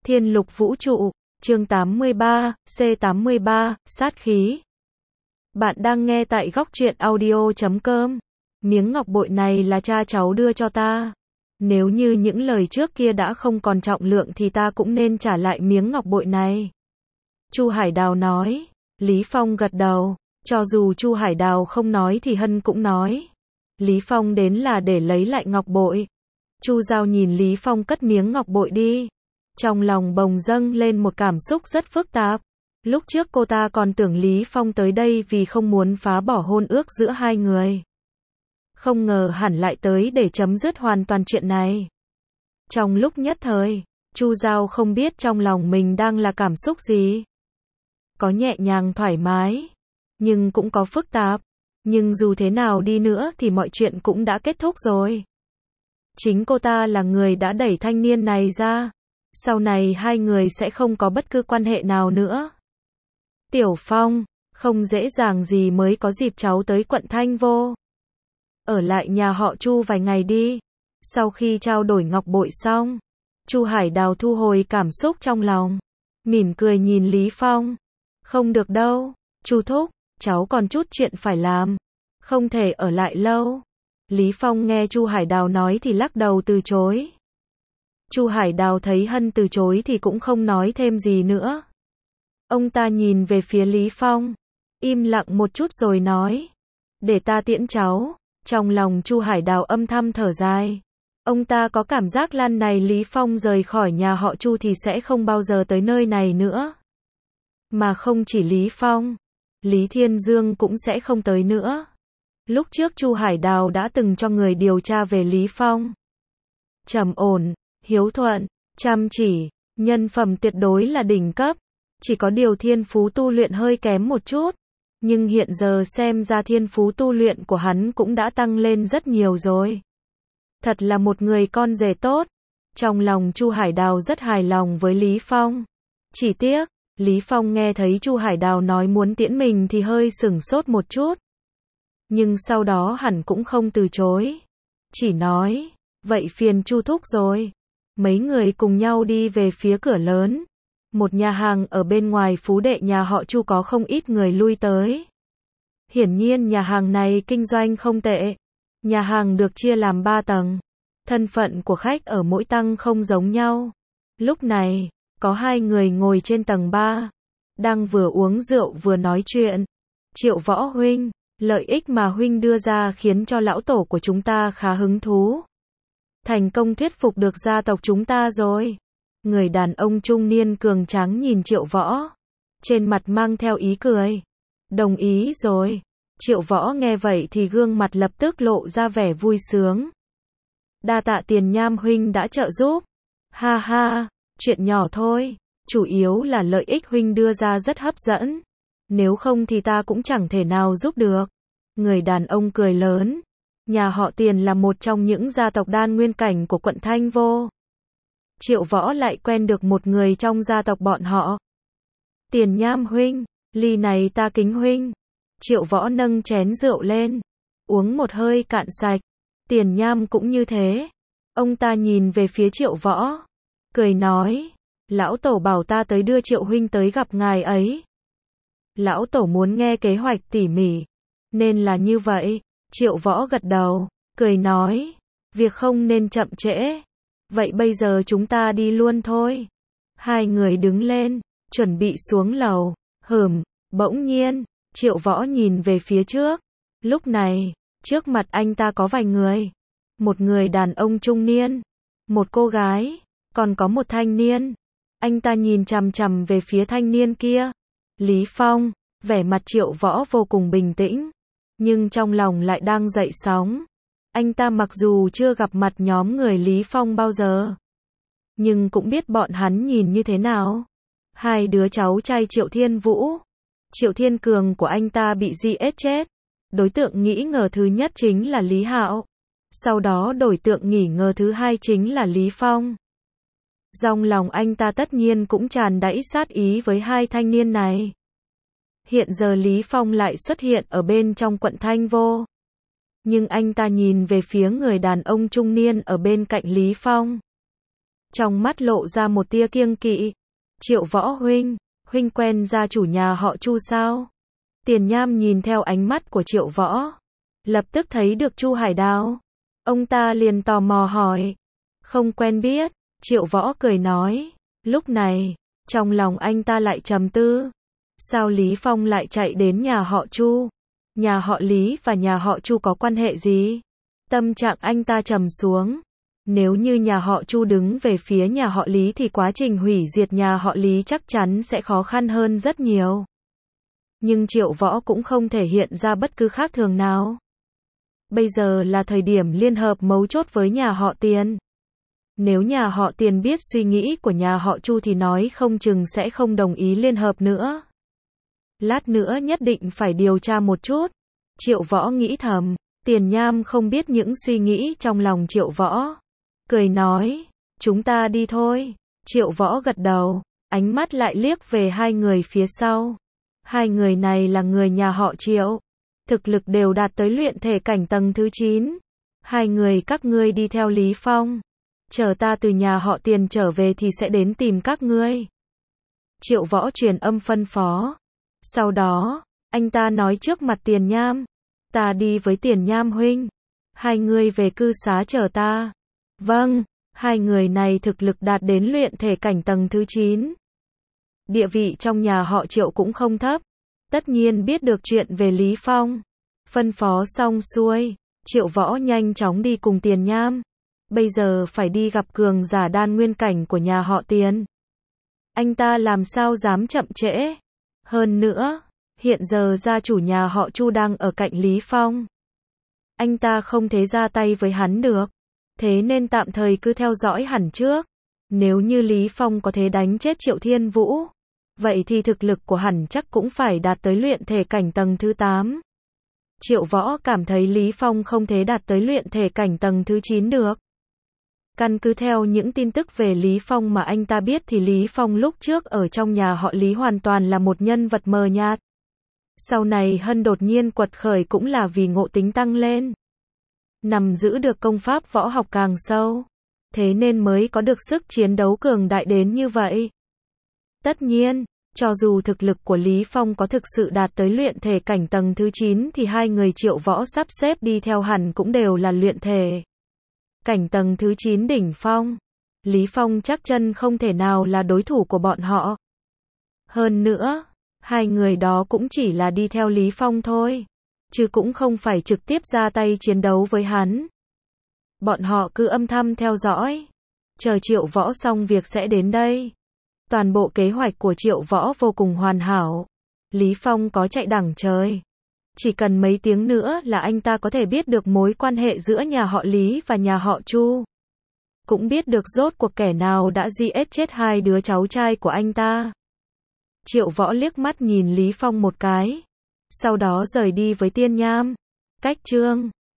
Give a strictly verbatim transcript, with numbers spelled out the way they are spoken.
Thiên lục vũ trụ, chương tám mươi ba, C tám mươi ba, sát khí. Bạn đang nghe tại góc truyện audio chấm com. Miếng ngọc bội này là cha cháu đưa cho ta. Nếu như những lời trước kia đã không còn trọng lượng thì ta cũng nên trả lại miếng ngọc bội này. Chu Hải Đào nói. Lý Phong gật đầu. Cho dù Chu Hải Đào không nói thì Hân cũng nói. Lý Phong đến là để lấy lại ngọc bội. Chu Giao nhìn Lý Phong cất miếng ngọc bội đi. Trong lòng bồng dâng lên một cảm xúc rất phức tạp. Lúc trước cô ta còn tưởng Lý Phong tới đây vì không muốn phá bỏ hôn ước giữa hai người. Không ngờ hẳn lại tới để chấm dứt hoàn toàn chuyện này. Trong lúc nhất thời, Chu Giao không biết trong lòng mình đang là cảm xúc gì. Có nhẹ nhàng thoải mái, nhưng cũng có phức tạp. Nhưng dù thế nào đi nữa thì mọi chuyện cũng đã kết thúc rồi. Chính cô ta là người đã đẩy thanh niên này ra. Sau này hai người sẽ không có bất cứ quan hệ nào nữa. Tiểu Phong, không dễ dàng gì mới có dịp cháu tới quận Thanh Vô. Ở lại nhà họ Chu vài ngày đi. Sau khi trao đổi ngọc bội xong, Chu Hải Đào thu hồi cảm xúc trong lòng. Mỉm cười nhìn Lý Phong. Không được đâu, Chu thúc, cháu còn chút chuyện phải làm. Không thể ở lại lâu. Lý Phong nghe Chu Hải Đào nói thì lắc đầu từ chối. Chu Hải Đào thấy Hân từ chối thì cũng không nói thêm gì nữa. Ông ta nhìn về phía Lý Phong, im lặng một chút rồi nói. Để ta tiễn cháu. Trong lòng Chu Hải Đào âm thầm thở dài. Ông ta có cảm giác lần này Lý Phong rời khỏi nhà họ Chu thì sẽ không bao giờ tới nơi này nữa. Mà không chỉ Lý Phong, Lý Thiên Dương cũng sẽ không tới nữa. Lúc trước Chu Hải Đào đã từng cho người điều tra về Lý Phong. Trầm ổn, hiếu thuận, chăm chỉ, nhân phẩm tuyệt đối là đỉnh cấp. Chỉ có điều thiên phú tu luyện hơi kém một chút. Nhưng hiện giờ xem ra thiên phú tu luyện của hắn cũng đã tăng lên rất nhiều rồi. Thật là một người con rể tốt. Trong lòng Chu Hải Đào rất hài lòng với Lý Phong. Chỉ tiếc, Lý Phong nghe thấy Chu Hải Đào nói muốn tiễn mình thì hơi sửng sốt một chút. Nhưng sau đó hẳn cũng không từ chối. Chỉ nói, vậy phiền Chu thúc rồi. Mấy người cùng nhau đi về phía cửa lớn. Một nhà hàng ở bên ngoài phú đệ nhà họ Chu có không ít người lui tới. Hiển nhiên nhà hàng này kinh doanh không tệ. Nhà hàng được chia làm ba tầng. Thân phận của khách ở mỗi tầng không giống nhau. Lúc này, có hai người ngồi trên tầng ba. Đang vừa uống rượu vừa nói chuyện. Triệu Võ huynh, lợi ích mà huynh đưa ra khiến cho lão tổ của chúng ta khá hứng thú. Thành công thuyết phục được gia tộc chúng ta rồi. Người đàn ông trung niên cường tráng nhìn Triệu Võ. Trên mặt mang theo ý cười. Đồng ý rồi. Triệu Võ nghe vậy thì gương mặt lập tức lộ ra vẻ vui sướng. Đa tạ Tiền Nham huynh đã trợ giúp. Ha ha, chuyện nhỏ thôi. Chủ yếu là lợi ích huynh đưa ra rất hấp dẫn. Nếu không thì ta cũng chẳng thể nào giúp được. Người đàn ông cười lớn. Nhà họ Tiền là một trong những gia tộc đan nguyên cảnh của quận Thanh Vô. Triệu Võ lại quen được một người trong gia tộc bọn họ. Tiền Nham huynh, ly này ta kính huynh. Triệu Võ nâng chén rượu lên, uống một hơi cạn sạch. Tiền Nham cũng như thế. Ông ta nhìn về phía Triệu Võ, cười nói, lão tổ bảo ta tới đưa Triệu huynh tới gặp ngài ấy. Lão tổ muốn nghe kế hoạch tỉ mỉ, nên là như vậy. Triệu Võ gật đầu, cười nói, việc không nên chậm trễ. Vậy bây giờ chúng ta đi luôn thôi. Hai người đứng lên, chuẩn bị xuống lầu. Hừm, bỗng nhiên, Triệu Võ nhìn về phía trước. Lúc này, trước mặt anh ta có vài người. Một người đàn ông trung niên, một cô gái, còn có một thanh niên. Anh ta nhìn chằm chằm về phía thanh niên kia. Lý Phong, vẻ mặt Triệu Võ vô cùng bình tĩnh. Nhưng trong lòng lại đang dậy sóng. Anh ta mặc dù chưa gặp mặt nhóm người Lý Phong bao giờ, nhưng cũng biết bọn hắn nhìn như thế nào. Hai đứa cháu trai Triệu Thiên Vũ, Triệu Thiên Cường của anh ta bị giết chết. Đối tượng nghĩ ngờ thứ nhất chính là Lý Hạo. Sau đó đối tượng nghi ngờ thứ hai chính là Lý Phong. Trong lòng anh ta tất nhiên cũng tràn đầy sát ý với hai thanh niên này. Hiện giờ Lý Phong lại xuất hiện ở bên trong quận Thanh Vô. Nhưng anh ta nhìn về phía người đàn ông trung niên ở bên cạnh Lý Phong. trong mắt lộ ra một tia kiêng kỵ. Triệu Võ huynh, huynh quen gia chủ nhà họ Chu sao? Tiền Nham nhìn theo ánh mắt của Triệu Võ, lập tức thấy được Chu Hải Đào. Ông ta liền tò mò hỏi. Không quen biết, Triệu Võ cười nói. Lúc này, trong lòng anh ta lại trầm tư. Sao Lý Phong lại chạy đến nhà họ Chu? Nhà họ Lý và nhà họ Chu có quan hệ gì? Tâm trạng anh ta trầm xuống. Nếu như nhà họ Chu đứng về phía nhà họ Lý thì quá trình hủy diệt nhà họ Lý chắc chắn sẽ khó khăn hơn rất nhiều. Nhưng Triệu Võ cũng không thể hiện ra bất cứ khác thường nào. Bây giờ là thời điểm liên hợp mấu chốt với nhà họ Tiền. Nếu nhà họ Tiền biết suy nghĩ của nhà họ Chu thì nói không chừng sẽ không đồng ý liên hợp nữa. Lát nữa nhất định phải điều tra một chút. Triệu Võ nghĩ thầm. Tiền Nham không biết những suy nghĩ trong lòng Triệu Võ. Cười nói, chúng ta đi thôi. Triệu Võ gật đầu, ánh mắt lại liếc về hai người phía sau. Hai người này là người nhà họ Triệu. Thực lực đều đạt tới luyện thể cảnh tầng thứ chín. Hai người các ngươi đi theo Lý Phong. Chờ ta từ nhà họ Tiền trở về thì sẽ đến tìm các ngươi. Triệu Võ truyền âm phân phó. Sau đó, anh ta nói trước mặt Tiền Nham. Ta đi với Tiền Nham huynh. Hai người về cư xá chờ ta. Vâng, hai người này thực lực đạt đến luyện thể cảnh tầng thứ chín. Địa vị trong nhà họ Triệu cũng không thấp. Tất nhiên biết được chuyện về Lý Phong. Phân phó xong xuôi, Triệu Võ nhanh chóng đi cùng Tiền Nham. Bây giờ phải đi gặp cường giả đan nguyên cảnh của nhà họ Tiền. Anh ta làm sao dám chậm trễ. Hơn nữa, hiện giờ gia chủ nhà họ Chu đang ở cạnh Lý Phong. Anh ta không thể ra tay với hắn được. Thế nên tạm thời cứ theo dõi hẳn trước. Nếu như Lý Phong có thể đánh chết Triệu Thiên Vũ, vậy thì thực lực của hẳn chắc cũng phải đạt tới luyện thể cảnh tầng thứ tám. Triệu Võ cảm thấy Lý Phong không thể đạt tới luyện thể cảnh tầng thứ chín được. Căn cứ theo những tin tức về Lý Phong mà anh ta biết thì Lý Phong lúc trước ở trong nhà họ Lý hoàn toàn là một nhân vật mờ nhạt. Sau này Hân đột nhiên quật khởi cũng là vì ngộ tính tăng lên. Nằm giữ được công pháp võ học càng sâu. Thế nên mới có được sức chiến đấu cường đại đến như vậy. Tất nhiên, cho dù thực lực của Lý Phong có thực sự đạt tới luyện thể cảnh tầng thứ chín thì hai người Triệu Võ sắp xếp đi theo hẳn cũng đều là luyện thể cảnh tầng thứ chín đỉnh phong. Lý Phong chắc chân không thể nào là đối thủ của bọn họ. Hơn nữa, hai người đó cũng chỉ là đi theo Lý Phong thôi, chứ cũng không phải trực tiếp ra tay chiến đấu với hắn. Bọn họ cứ âm thầm theo dõi, chờ Triệu Võ xong việc sẽ đến đây. Toàn bộ kế hoạch của Triệu Võ vô cùng hoàn hảo. Lý Phong có chạy đằng trời. Chỉ cần mấy tiếng nữa là anh ta có thể biết được mối quan hệ giữa nhà họ Lý và nhà họ Chu. Cũng biết được rốt cuộc kẻ nào đã giết chết hai đứa cháu trai của anh ta. Triệu Võ liếc mắt nhìn Lý Phong một cái. Sau đó rời đi với Tiên Nham. Cách chương